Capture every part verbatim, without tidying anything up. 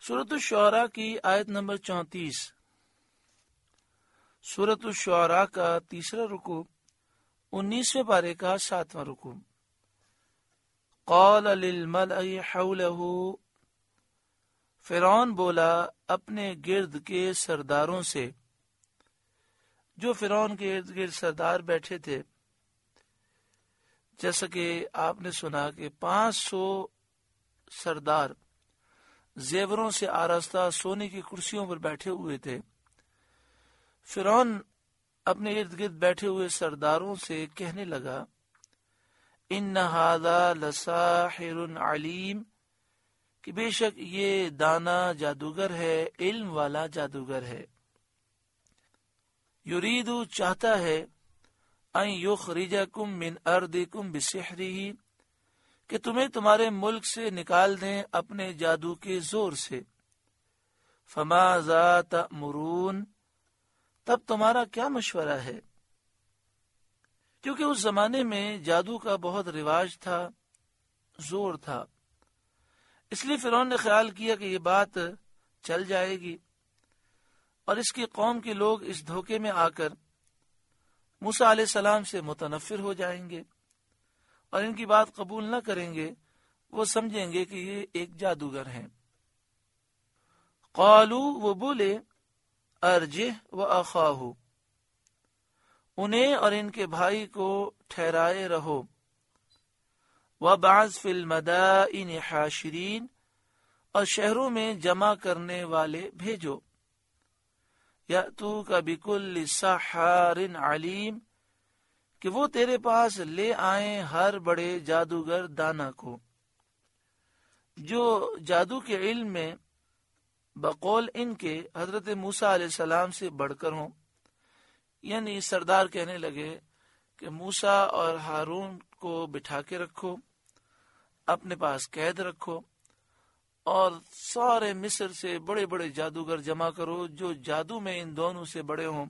سورۃ الشعراء کی آیت نمبر چونتیس۔ سورۃ الشعراء کا تیسرا رکوع انیسویں پارے کا ساتواں رکوع۔ قال للملأ حولہ، فرعون بولا اپنے گرد کے سرداروں سے، جو فرعون کے ارد گرد سردار بیٹھے تھے، جیسا کہ آپ نے سنا کہ پانچ سو سردار زیوروں سے آراستہ سونے کی کرسیوں پر بیٹھے ہوئے تھے۔ فرعون اپنے ارد گرد بیٹھے ہوئے سرداروں سے کہنے لگا، ان ھذا لساحر علیم، کہ بے شک یہ دانا جادوگر ہے، علم والا جادوگر ہے۔ یرید چاہتا ہے، ان یخرجکم من ارضکم بسحرہ، کہ تمہیں تمہارے ملک سے نکال دیں اپنے جادو کے زور سے۔ فماذا تأمرون، تب تمہارا کیا مشورہ ہے؟ کیونکہ اس زمانے میں جادو کا بہت رواج تھا، زور تھا، اس لیے فرعون نے خیال کیا کہ یہ بات چل جائے گی اور اس کی قوم کے لوگ اس دھوکے میں آ کر موسیٰ علیہ السلام سے متنفر ہو جائیں گے اور ان کی بات قبول نہ کریں گے، وہ سمجھیں گے کہ یہ ایک جادوگر ہیں۔ قالو، وہ بولے، ارجہ و اخاہ، انہیں اور ان کے بھائی کو ٹھہرائے رہو، وابعث فی المدائن حاشرین، اور شہروں میں جمع کرنے والے بھیجو، یأتوک بکل سحار علیم، کہ وہ تیرے پاس لے آئیں ہر بڑے جادوگر دانا کو، جو جادو کے علم میں بقول ان کے حضرت موسیٰ علیہ السلام سے بڑھ کر ہوں۔ یعنی سردار کہنے لگے کہ موسیٰ اور ہارون کو بٹھا کے رکھو، اپنے پاس قید رکھو، اور سارے مصر سے بڑے بڑے جادوگر جمع کرو جو جادو میں ان دونوں سے بڑے ہوں،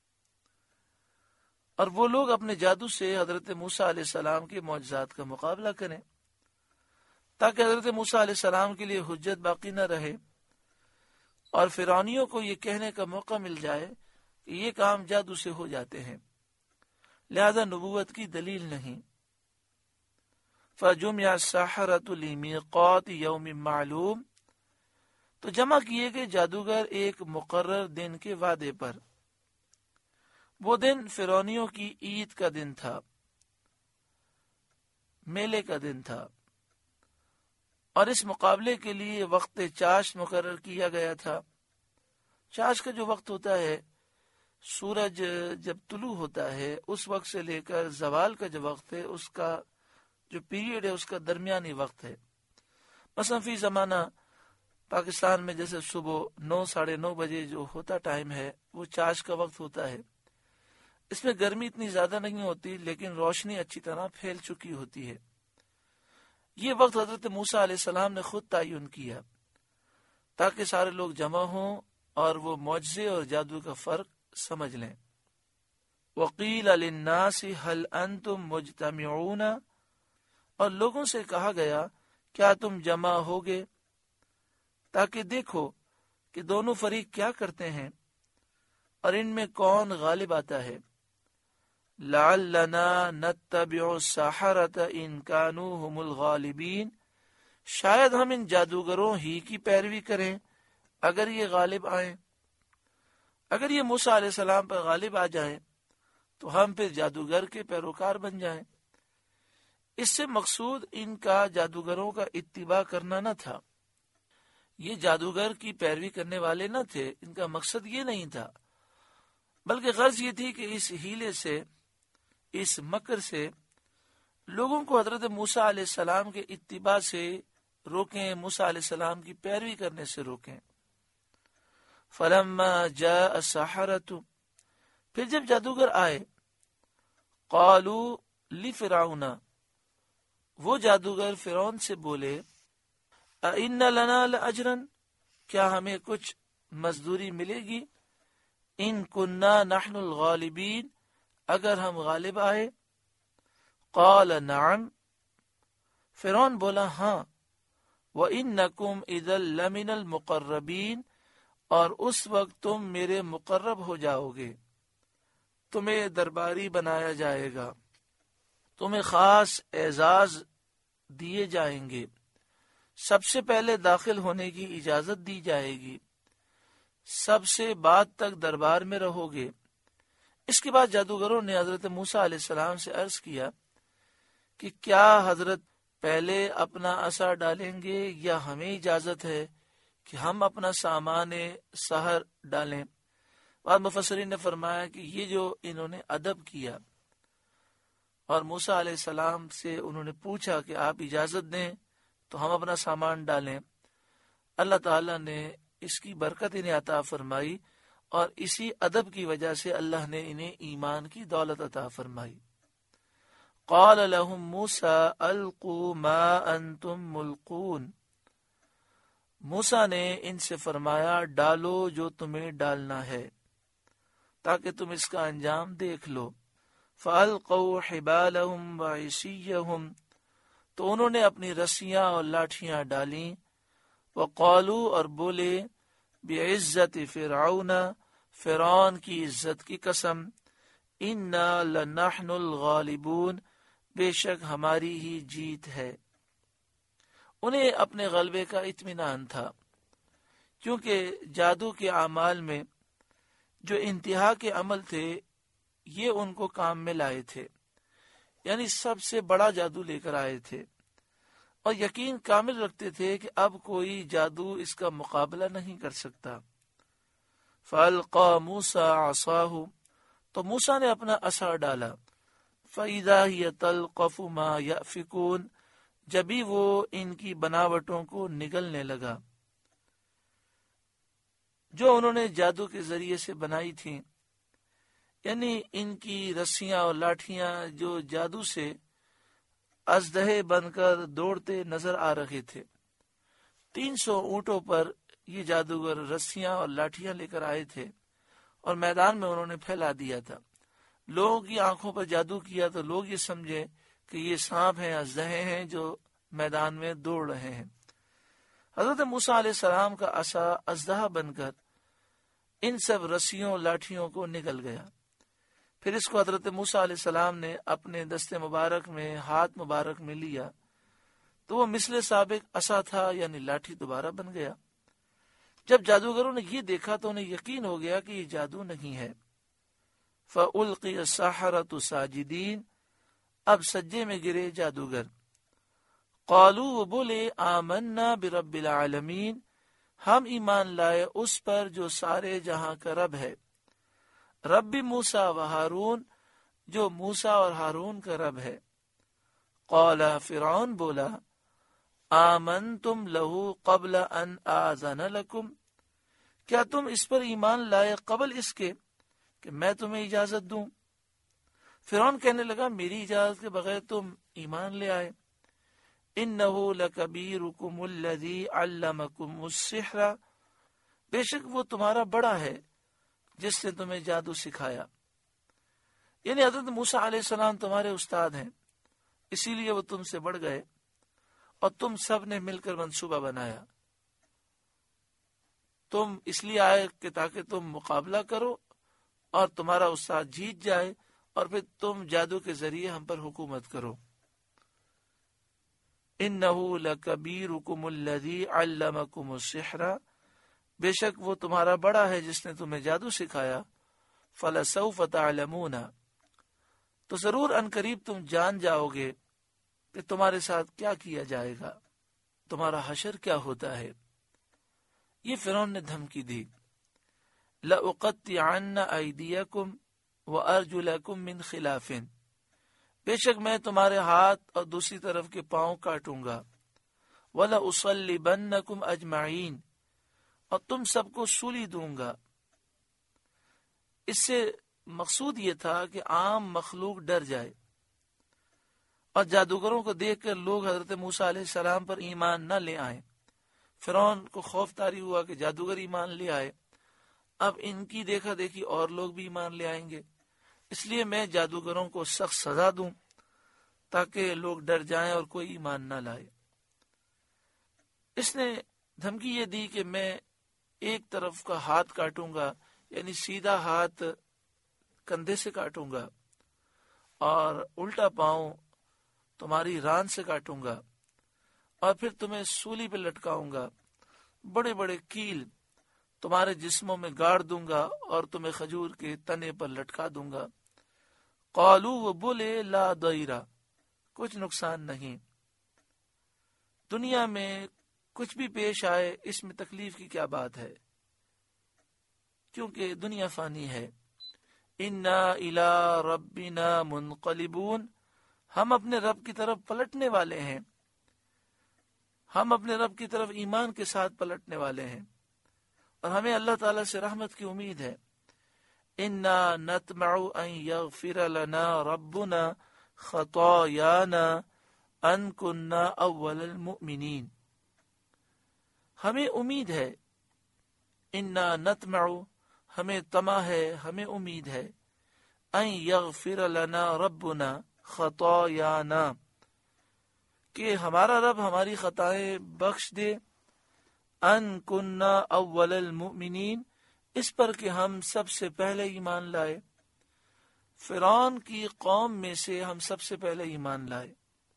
اور وہ لوگ اپنے جادو سے حضرت موسیٰ علیہ السلام کے معجزات کا مقابلہ کریں، تاکہ حضرت موسیٰ علیہ السلام کے لیے حجت باقی نہ رہے اور فرعونیوں کو یہ کہنے کا موقع مل جائے کہ یہ کام جادو سے ہو جاتے ہیں، لہذا نبوت کی دلیل نہیں۔ فَجُمِعَ السَّحَرَةُ لِمِيقَاتِ يَوْمٍ مَعْلُومٍ، تو جمع کیے گئے جادوگر ایک مقرر دن کے وعدے پر۔ وہ دن فرعونیوں کی عید کا دن تھا، میلے کا دن تھا، اور اس مقابلے کے لیے وقت چاشت مقرر کیا گیا تھا۔ چاشت کا جو وقت ہوتا ہے، سورج جب طلوع ہوتا ہے اس وقت سے لے کر زوال کا جو وقت ہے، اس کا جو پیریڈ ہے اس کا درمیانی وقت ہے۔ مثلا فی زمانہ پاکستان میں جیسے صبح نو ساڑھے نو بجے جو ہوتا ٹائم ہے، وہ چاشت کا وقت ہوتا ہے۔ اس میں گرمی اتنی زیادہ نہیں ہوتی، لیکن روشنی اچھی طرح پھیل چکی ہوتی ہے۔ یہ وقت حضرت موسیٰ علیہ السلام نے خود تعین کیا تاکہ سارے لوگ جمع ہوں اور وہ معجزے اور جادو کا فرق سمجھ لیں۔ وقیل للناس هل انتم مجتمعون، اور لوگوں سے کہا گیا کیا تم جمع ہوگے، تاکہ دیکھو کہ دونوں فریق کیا کرتے ہیں اور ان میں کون غالب آتا ہے۔ لعلنا نتبع السحرة ان كانوا هم الغالبین، شاید ہم ان جادوگروں ہی کی پیروی کریں اگر یہ غالب آئیں۔ اگر یہ موسیٰ علیہ السلام پر غالب آ جائیں تو ہم پھر جادوگر کے پیروکار بن جائیں۔ اس سے مقصود ان کا جادوگروں کا اتباع کرنا نہ تھا، یہ جادوگر کی پیروی کرنے والے نہ تھے، ان کا مقصد یہ نہیں تھا، بلکہ غرض یہ تھی کہ اس ہیلے سے، اس مکر سے لوگوں کو حضرت موسیٰ علیہ السلام کے اتباع سے روکیں، موسیٰ علیہ السلام کی پیروی کرنے سے روکیں۔ فلما جاء السحرة، پھر جب جادوگر آئے، قالوا لفرعون، وہ جادوگر فرعون سے بولے، اِنَّ لَنَا لَأَجْرًا، کیا ہمیں کچھ مزدوری ملے گی، ان کننا نحن الغالبین، اگر ہم غالب آئے۔ قال نعم، فرعون بولا ہاں، وَإِنَّكُمْ إِذًا لَمِنَ الْمُقَرَّبِينَ، اور اس وقت تم میرے مقرب ہو جاؤ گے، تمہیں درباری بنایا جائے گا، تمہیں خاص اعزاز دیے جائیں گے، سب سے پہلے داخل ہونے کی اجازت دی جائے گی، سب سے بعد تک دربار میں رہو گے۔ اس کے بعد جادوگروں نے حضرت موسیٰ علیہ السلام سے عرض کیا کہ کیا حضرت پہلے اپنا عصا ڈالیں گے یا ہمیں اجازت ہے کہ ہم اپنا سامان سحر ڈالیں؟ بعض مفسرین نے فرمایا کہ یہ جو انہوں نے ادب کیا اور موسیٰ علیہ السلام سے انہوں نے پوچھا کہ آپ اجازت دیں تو ہم اپنا سامان ڈالیں، اللہ تعالیٰ نے اس کی برکت انہیں عطا فرمائی اور اسی ادب کی وجہ سے اللہ نے انہیں ایمان کی دولت عطا فرمائی۔ قال لهم موسیٰ القوا ما انتم ملقون، موسیٰ نے ان سے فرمایا ڈالو جو تمہیں ڈالنا ہے تاکہ تم اس کا انجام دیکھ لو۔ فَأَلْقَوْا حِبَالَهُمْ وَعِصِيَّهُمْ، تو انہوں نے اپنی رسیاں اور لاٹھیاں ڈالیں، وَقَالُوا، اور بولے، بِعِزَّةِ فِرْعَوْنَ، فرعون کی عزت کی قسم، إِنَّا لَنَحْنُ الْغَالِبُونَ، بے شک ہماری ہی جیت ہے۔ انہیں اپنے غلبے کا اطمینان تھا، کیونکہ جادو کے اعمال میں جو انتہا کے عمل تھے یہ ان کو کام میں لائے تھے، یعنی سب سے بڑا جادو لے کر آئے تھے، اور یقین کامل رکھتے تھے کہ اب کوئی جادو اس کا مقابلہ نہیں کر سکتا۔ فَأَلْقَى مُوسَىٰ عَصَاهُ، تو موسیٰ نے اپنا عصا ڈالا، فَإِذَا هِيَ تَلْقَفُ مَا يَأْفِكُونَ، جبھی وہ ان کی بناوٹوں کو نگلنے لگا جو انہوں نے جادو کے ذریعے سے بنائی تھیں، یعنی ان کی رسیاں اور لاٹھیاں جو جادو سے اژدہے بن کر دوڑتے نظر آ رہے تھے۔ تین سو اونٹوں پر یہ جادوگر رسیاں اور لاٹھیاں لے کر آئے تھے اور میدان میں انہوں نے پھیلا دیا تھا۔ لوگوں کی آنکھوں پر جادو کیا تو لوگ یہ سمجھے کہ یہ سانپ ہیں، اژدہے ہیں جو میدان میں دوڑ رہے ہیں۔ حضرت موسیٰ علیہ السلام کا عصا اژدہا بن کر ان سب رسیوں لاٹھیوں کو نگل گیا۔ پھر اس کو حضرت موسیٰ علیہ السلام نے اپنے دست مبارک میں، ہاتھ مبارک میں لیا تو وہ مثل سابق عصا تھا، یعنی لاٹھی دوبارہ بن گیا۔ جب جادوگروں نے یہ دیکھا تو انہیں یقین ہو گیا کہ یہ جادو نہیں ہے۔ فَأُلْقِيَ السَّحَرَةُ سَاجِدِينَ، اب سجدے میں گرے جادوگر۔ قالوا، وہ بولے، آمنا برب العالمین، ہم ایمان لائے اس پر جو سارے جہاں کا رب ہے، رب موسیٰ و ہارون، جو موسیٰ اور ہارون کا رب ہے۔ قال، فرعون بولا، آمنتم لہو قبل ان آذن لکم، کیا تم اس پر ایمان لائے قبل اس کے کہ میں تمہیں اجازت دوں؟ فرعون کہنے لگا، میری اجازت کے بغیر تم ایمان لے آئے؟ انہو لکبیرکم الذی علمکم السحر، بے شک وہ تمہارا بڑا ہے جس نے تمہیں جادو سکھایا، یعنی حضرت موسیٰ علیہ السلام تمہارے استاد ہیں، اسی لیے وہ تم سے بڑھ گئے اور تم سب نے مل کر منصوبہ بنایا۔ تم اس لیے آئے کہ تاکہ تم مقابلہ کرو اور تمہارا استاد جیت جائے اور پھر تم جادو کے ذریعے ہم پر حکومت کرو۔ انہو لکبیرکم الذی علمکم السحر، بے شک وہ تمہارا بڑا ہے جس نے تمہیں جادو سکھایا۔ فلسوف تعلمون، تو ضرور ان قریب تم جان جاؤ گے کہ تمہارے ساتھ کیا کیا جائے گا، تمہارا حشر کیا ہوتا ہے۔ یہ فرعون نے دھمکی دی، لأقطعن ایدیکم وارجلکم من خلاف، بے شک میں تمہارے ہاتھ اور دوسری طرف کے پاؤں کاٹوں گا، وَلَأُصَلِّبَنَّكُمْ أَجْمَعِينَ، اور تم سب کو سولی دوں گا۔ اس سے مقصود یہ تھا کہ عام مخلوق ڈر جائے اور جادوگروں کو دیکھ کر لوگ حضرت موسیٰ علیہ السلام پر ایمان نہ لے آئیں۔ فرعون کو خوف طاری ہوا کہ جادوگر ایمان لے آئے، اب ان کی دیکھا دیکھی اور لوگ بھی ایمان لے آئیں گے، اس لیے میں جادوگروں کو سخت سزا دوں تاکہ لوگ ڈر جائیں اور کوئی ایمان نہ لائے۔ اس نے دھمکی یہ دی کہ میں ایک طرف کا ہاتھ کاٹوں گا، یعنی سیدھا ہاتھ کندھے سے کاٹوں گا، اور الٹا پاؤں تمہاری ران سے کاٹوں گا، اور پھر تمہیں سولی پہ لٹکاؤں گا، بڑے بڑے کیل تمہارے جسموں میں گاڑ دوں گا اور تمہیں کھجور کے تنے پر لٹکا دوں گا۔ قالو، وہ بولے، لا ضیرہ، کچھ نقصان نہیں، دنیا میں کچھ بھی پیش آئے اس میں تکلیف کی کیا بات ہے، کیونکہ دنیا فانی ہے۔ انا الی ربنا منقلبون، ہم اپنے رب کی طرف پلٹنے والے ہیں، ہم اپنے رب کی طرف ایمان کے ساتھ پلٹنے والے ہیں، اور ہمیں اللہ تعالیٰ سے رحمت کی امید ہے۔ انا نطمع ان یغفر لنا ربنا خطایانا ان کنا اول المؤمنین، ہمیں امید ہے، انا نطمع، ہمیں طمع ہے، ہمیں امید ہے، ان یغفر لنا ربنا خطایانا، کہ ہمارا رب ہماری خطائیں بخش دے، ان کننا اول المؤمنین، اس پر کہ ہم سب سے پہلے ایمان لائے، فرعون کی قوم میں سے ہم سب سے پہلے ایمان لائے،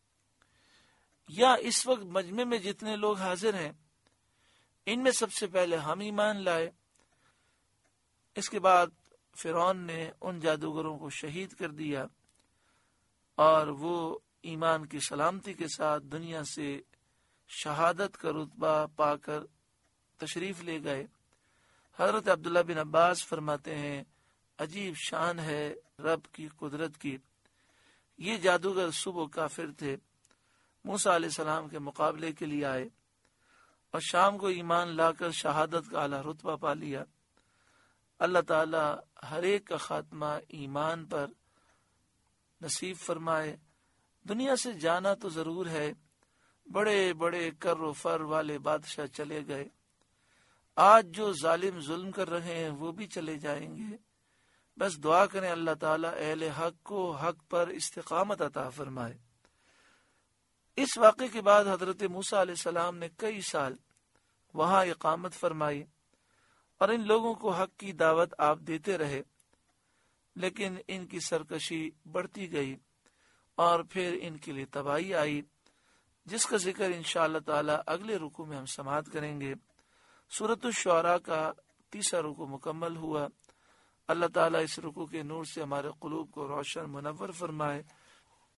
یا اس وقت مجمع میں جتنے لوگ حاضر ہیں ان میں سب سے پہلے ہم ایمان لائے۔ اس کے بعد فرعون نے ان جادوگروں کو شہید کر دیا، اور وہ ایمان کی سلامتی کے ساتھ دنیا سے شہادت کا رتبہ پا کر تشریف لے گئے۔ حضرت عبداللہ بن عباس فرماتے ہیں، عجیب شان ہے رب کی قدرت کی، یہ جادوگر صبح کافر تھے، موسیٰ علیہ السلام کے مقابلے کے لیے آئے، اور شام کو ایمان لا کر شہادت کا اعلیٰ رتبہ پا لیا۔ اللہ تعالی ہر ایک کا خاتمہ ایمان پر نصیب فرمائے۔ دنیا سے جانا تو ضرور ہے، بڑے بڑے کر و فر والے بادشاہ چلے گئے، آج جو ظالم ظلم کر رہے ہیں وہ بھی چلے جائیں گے، بس دعا کریں اللہ تعالیٰ اہل حق کو حق پر استقامت عطا فرمائے۔ اس واقعے کے بعد حضرت موسیٰ علیہ السلام نے کئی سال وہاں اقامت فرمائی، اور ان لوگوں کو حق کی دعوت آپ دیتے رہے، لیکن ان کی سرکشی بڑھتی گئی، اور پھر ان کے لیے تباہی آئی، جس کا ذکر انشاءاللہ تعالی اگلے رکوع میں ہم سماعت کریں گے۔ سورۃ الشعراء کا تیسرا رکوع مکمل ہوا۔ اللہ تعالیٰ اس رکوع کے نور سے ہمارے قلوب کو روشن منور فرمائے۔